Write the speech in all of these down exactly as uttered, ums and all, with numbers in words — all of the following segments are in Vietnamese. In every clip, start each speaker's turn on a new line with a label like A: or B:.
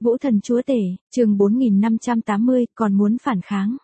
A: Vũ thần chúa tể, chương bốn nghìn năm trăm tám mươi, còn muốn phản kháng.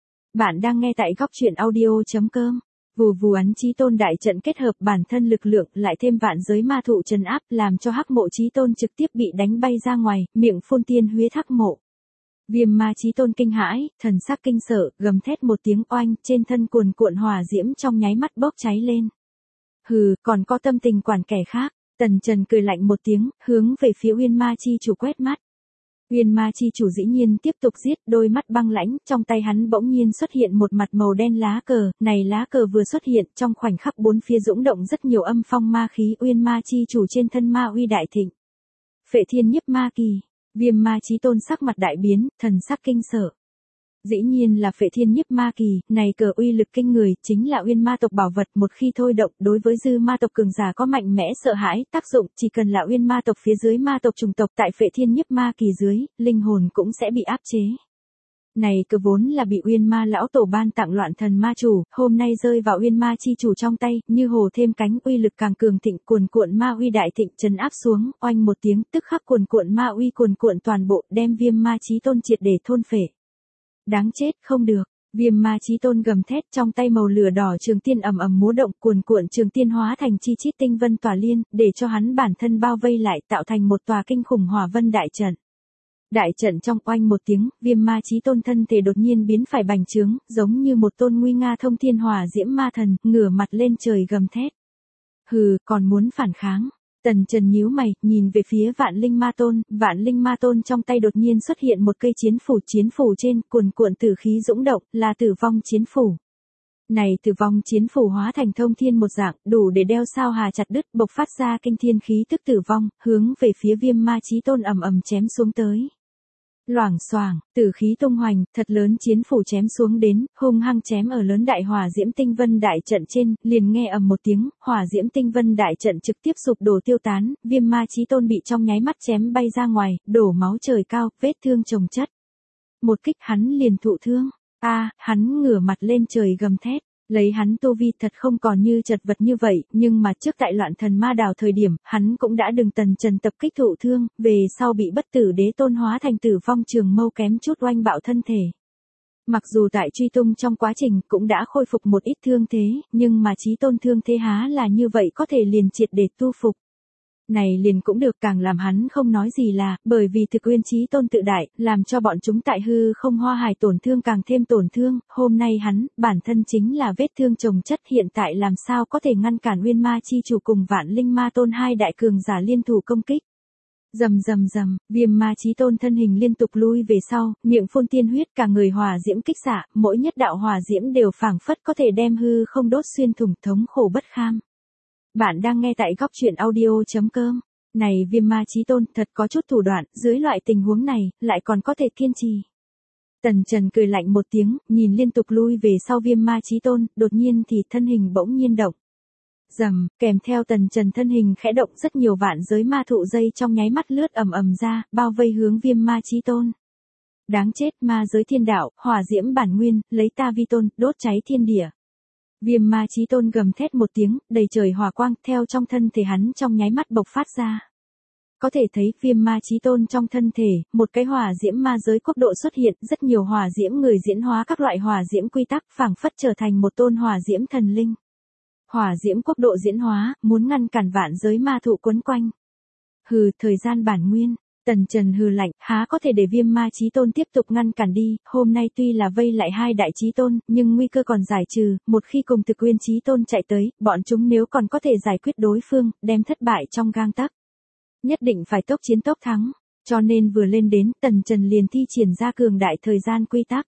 A: Bạn đang nghe tại góc truyện audio.com. Vù vù ấn Chí Tôn đại trận kết hợp bản thân lực lượng lại thêm vạn giới ma thụ trấn áp làm cho Hắc Mộ Chí Tôn trực tiếp bị đánh bay ra ngoài, miệng phun tiên huyết Hắc Mộ. Viêm ma Chí Tôn kinh hãi, thần sắc kinh sợ, gầm thét một tiếng oanh, trên thân cuồn cuộn hỏa diễm trong nháy mắt bốc cháy lên. Hừ, còn có tâm tình quản kẻ khác. Tần Trần cười lạnh một tiếng, hướng về phía Uyên Ma Chi chủ quét mắt. Uyên Ma Chi chủ dĩ nhiên tiếp tục giết, đôi mắt băng lãnh, trong tay hắn bỗng nhiên xuất hiện một mặt màu đen lá cờ, này lá cờ vừa xuất hiện, trong khoảnh khắc bốn phía dũng động rất nhiều âm phong ma khí, Uyên Ma Chi chủ trên thân ma uy đại thịnh. Phệ Thiên Nhiếp Ma Kỳ, Viêm Ma Chí Tôn sắc mặt đại biến, thần sắc kinh sợ. Dĩ nhiên là Phệ Thiên Nhiếp Ma Kỳ, này cờ uy lực kinh người, chính là Uyên Ma tộc bảo vật, một khi thôi động, đối với dư ma tộc cường giả có mạnh mẽ sợ hãi, tác dụng, chỉ cần là Uyên Ma tộc phía dưới ma tộc chủng tộc tại Phệ Thiên Nhiếp Ma Kỳ dưới, linh hồn cũng sẽ bị áp chế. Này cờ vốn là bị Uyên Ma lão tổ ban tặng Loạn Thần Ma chủ, hôm nay rơi vào Uyên Ma chi chủ trong tay, như hồ thêm cánh, uy lực càng cường thịnh, cuồn cuộn ma uy đại thịnh trấn áp xuống, oanh một tiếng, tức khắc cuồn cuộn ma uy cuồn cuộn toàn bộ, đem Viêm Ma Chí Tôn triệt để thôn phệ. Đáng chết, không được. Viêm Ma Chí Tôn gầm thét, trong tay màu lửa đỏ trường tiên ầm ầm múa động, cuồn cuộn trường tiên hóa thành chi chít tinh vân tỏa liên, để cho hắn bản thân bao vây lại, tạo thành một tòa kinh khủng hỏa vân đại trận. Đại trận trong oanh một tiếng, Viêm Ma Chí Tôn thân thể đột nhiên biến phải bành trướng, giống như một tôn nguy nga thông thiên hỏa diễm ma thần, ngửa mặt lên trời gầm thét. Hừ, còn muốn phản kháng. Tần Trần nhíu mày, nhìn về phía Vạn Linh Ma Tôn, Vạn Linh Ma Tôn trong tay đột nhiên xuất hiện một cây chiến phủ, chiến phủ trên cuồn cuộn tử khí dũng động, là tử vong chiến phủ. Này tử vong chiến phủ hóa thành thông thiên một dạng, đủ để đeo sao hà chặt đứt, bộc phát ra kinh thiên khí tức tử vong, hướng về phía Viêm Ma Chí Tôn ầm ầm chém xuống tới. Loảng xoảng, tử khí tung hoành, thật lớn chiến phủ chém xuống đến, hung hăng chém ở lớn đại hỏa diễm tinh vân đại trận trên, liền nghe ầm một tiếng, hỏa diễm tinh vân đại trận trực tiếp sụp đổ tiêu tán, Viêm Ma Chí Tôn bị trong nháy mắt chém bay ra ngoài, đổ máu trời cao, vết thương chồng chất. Một kích hắn liền thụ thương, a, hắn ngửa mặt lên trời gầm thét. Lấy hắn tu vi thật không còn như chật vật như vậy, nhưng mà trước tại Loạn Thần Ma đảo thời điểm, hắn cũng đã đừng Tần Trần tập kích thụ thương, về sau bị bất tử đế tôn hóa thành tử vong trường mâu kém chút oanh bạo thân thể. Mặc dù tại truy tung trong quá trình cũng đã khôi phục một ít thương thế, nhưng mà Chí Tôn thương thế há là như vậy có thể liền triệt để tu phục. Này liền cũng được, càng làm hắn không nói gì là, bởi vì thực Uyên Chí Tôn tự đại, làm cho bọn chúng tại hư không hoa hải tổn thương càng thêm tổn thương, hôm nay hắn, bản thân chính là vết thương chồng chất, hiện tại làm sao có thể ngăn cản Uyên Ma Chi chủ cùng Vạn Linh Ma Tôn hai đại cường giả liên thủ công kích. Rầm rầm rầm, Viêm Ma Chí Tôn thân hình liên tục lui về sau, miệng phun tiên huyết, cả người hỏa diễm kích xạ, mỗi nhất đạo hỏa diễm đều phảng phất có thể đem hư không đốt xuyên thủng, thống khổ bất kham. Bạn đang nghe tại góc truyện audio.com. Này Viêm Ma Chí Tôn thật có chút thủ đoạn, dưới loại tình huống này, lại còn có thể kiên trì. Tần Trần cười lạnh một tiếng, nhìn liên tục lui về sau Viêm Ma Chí Tôn, đột nhiên thì thân hình bỗng nhiên động. Rầm, kèm theo Tần Trần thân hình khẽ động, rất nhiều vạn giới ma thụ dây trong nháy mắt lướt ầm ầm ra, bao vây hướng Viêm Ma Chí Tôn. Đáng chết, ma giới thiên đạo, hỏa diễm bản nguyên, lấy ta vi tôn, đốt cháy thiên địa. Viêm Ma Chí Tôn gầm thét một tiếng, đầy trời hỏa quang theo trong thân thể hắn trong nháy mắt bộc phát ra. Có thể thấy Viêm Ma Chí Tôn trong thân thể, một cái hỏa diễm ma giới quốc độ xuất hiện, rất nhiều hỏa diễm người diễn hóa các loại hỏa diễm quy tắc, phảng phất trở thành một tôn hỏa diễm thần linh. Hỏa diễm quốc độ diễn hóa, muốn ngăn cản vạn giới ma thụ quấn quanh. Hừ, thời gian bản nguyên. Tần Trần hừ lạnh, há có thể để Viêm Ma Chí Tôn tiếp tục ngăn cản đi, hôm nay tuy là vây lại hai đại chí tôn, nhưng nguy cơ còn giải trừ, một khi cùng thực Uyên Chí Tôn chạy tới, bọn chúng nếu còn có thể giải quyết đối phương, đem thất bại trong gang tấc. Nhất định phải tốc chiến tốc thắng, cho nên vừa lên đến, Tần Trần liền thi triển ra cường đại thời gian quy tắc.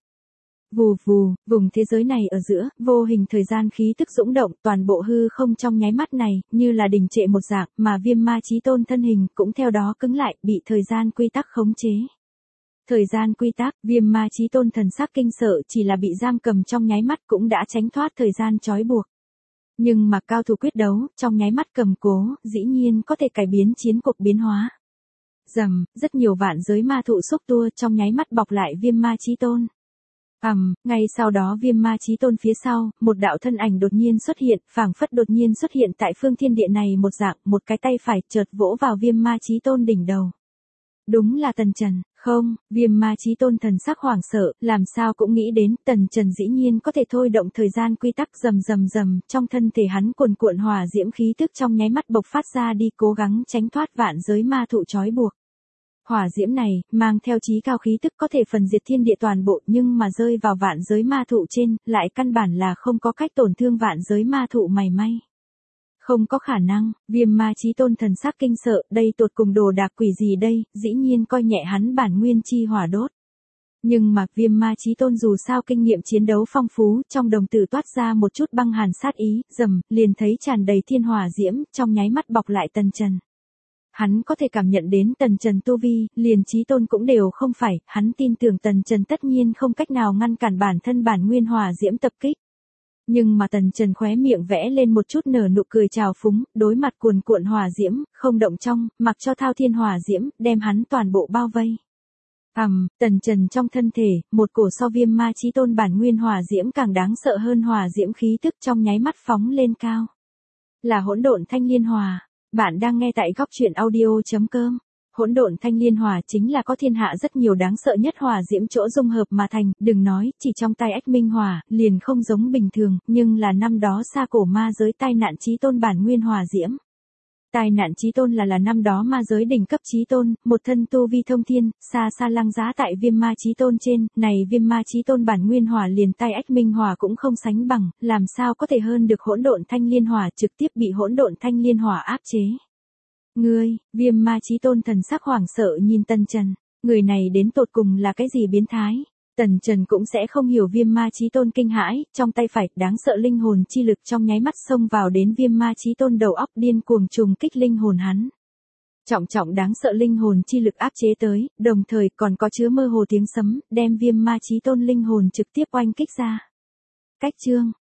A: Vù vù, vùng thế giới này ở giữa, vô hình thời gian khí tức dũng động, toàn bộ hư không trong nháy mắt này, như là đình trệ một dạng, mà Viêm Ma Chí Tôn thân hình cũng theo đó cứng lại, bị thời gian quy tắc khống chế. Thời gian quy tắc, Viêm Ma Chí Tôn thần sắc kinh sợ, chỉ là bị giam cầm trong nháy mắt cũng đã tránh thoát thời gian trói buộc. Nhưng mà cao thủ quyết đấu, trong nháy mắt cầm cố, dĩ nhiên có thể cải biến chiến cuộc biến hóa. Rầm, rất nhiều vạn giới ma thụ xúc tua trong nháy mắt bọc lại Viêm Ma Chí Tôn. Ầm, um, ngay sau đó Viêm Ma Chí Tôn phía sau, một đạo thân ảnh đột nhiên xuất hiện, phảng phất đột nhiên xuất hiện tại phương thiên địa này một dạng, một cái tay phải chợt vỗ vào Viêm Ma Chí Tôn đỉnh đầu. Đúng là Tần Trần, không, Viêm Ma Chí Tôn thần sắc hoảng sợ, làm sao cũng nghĩ đến Tần Trần dĩ nhiên có thể thôi động thời gian quy tắc rầm rầm rầm, trong thân thể hắn cuồn cuộn hỏa diễm khí tức trong nháy mắt bộc phát ra đi cố gắng tránh thoát vạn giới ma thụ trói buộc. Hỏa diễm này, mang theo chí cao khí tức có thể phần diệt thiên địa toàn bộ nhưng mà rơi vào vạn giới ma thụ trên, lại căn bản là không có cách tổn thương vạn giới ma thụ mảy may. Không có khả năng, Viêm Ma Chí Tôn thần sắc kinh sợ, đây tột cùng đồ đạc quỷ gì đây, dĩ nhiên coi nhẹ hắn bản nguyên chi hỏa đốt. Nhưng mà Viêm Ma Chí Tôn dù sao kinh nghiệm chiến đấu phong phú, trong đồng tử toát ra một chút băng hàn sát ý, rầm, liền thấy tràn đầy thiên hỏa diễm, trong nháy mắt bọc lại Tần Trần. Hắn có thể cảm nhận đến Tần Trần tu vi, liền Chí Tôn cũng đều không phải, hắn tin tưởng Tần Trần tất nhiên không cách nào ngăn cản bản thân bản nguyên hỏa diễm tập kích. Nhưng mà Tần Trần khóe miệng vẽ lên một chút nở nụ cười trào phúng, đối mặt cuồn cuộn hỏa diễm, không động trong, mặc cho thao thiên hỏa diễm, đem hắn toàn bộ bao vây. Ầm, um, Tần Trần trong thân thể, một cổ so Viêm Ma Chí Tôn bản nguyên hỏa diễm càng đáng sợ hơn hỏa diễm khí tức trong nháy mắt phóng lên cao. Là hỗn độn thanh liên hỏa. Bạn đang nghe tại góc truyện audio chấm com. Hỗn độn thanh liên hỏa chính là có thiên hạ rất nhiều đáng sợ nhất hỏa diễm chỗ dung hợp mà thành, đừng nói, chỉ trong tay Ách Minh hỏa, liền không giống bình thường, nhưng là năm đó xa cổ ma giới tai nạn chí tôn bản nguyên hỏa diễm. Tai nạn chí tôn là là năm đó ma giới đỉnh cấp chí tôn, một thân tu vi thông thiên, xa xa lăng giá tại Viêm Ma Chí Tôn trên, này Viêm Ma Chí Tôn bản nguyên hỏa liền tay Ách Minh hỏa cũng không sánh bằng, làm sao có thể hơn được hỗn độn thanh liên hỏa, trực tiếp bị hỗn độn thanh liên hỏa áp chế. Ngươi, Viêm Ma Chí Tôn thần sắc hoảng sợ nhìn Tần Trần, người này đến tột cùng là cái gì biến thái? Tần Trần cũng sẽ không hiểu Viêm Ma Chí Tôn kinh hãi, trong tay phải, đáng sợ linh hồn chi lực trong nháy mắt xông vào đến Viêm Ma Chí Tôn đầu óc điên cuồng trùng kích linh hồn hắn. Trọng trọng đáng sợ linh hồn chi lực áp chế tới, đồng thời còn có chứa mơ hồ tiếng sấm, đem Viêm Ma Chí Tôn linh hồn trực tiếp oanh kích ra. Cách chương,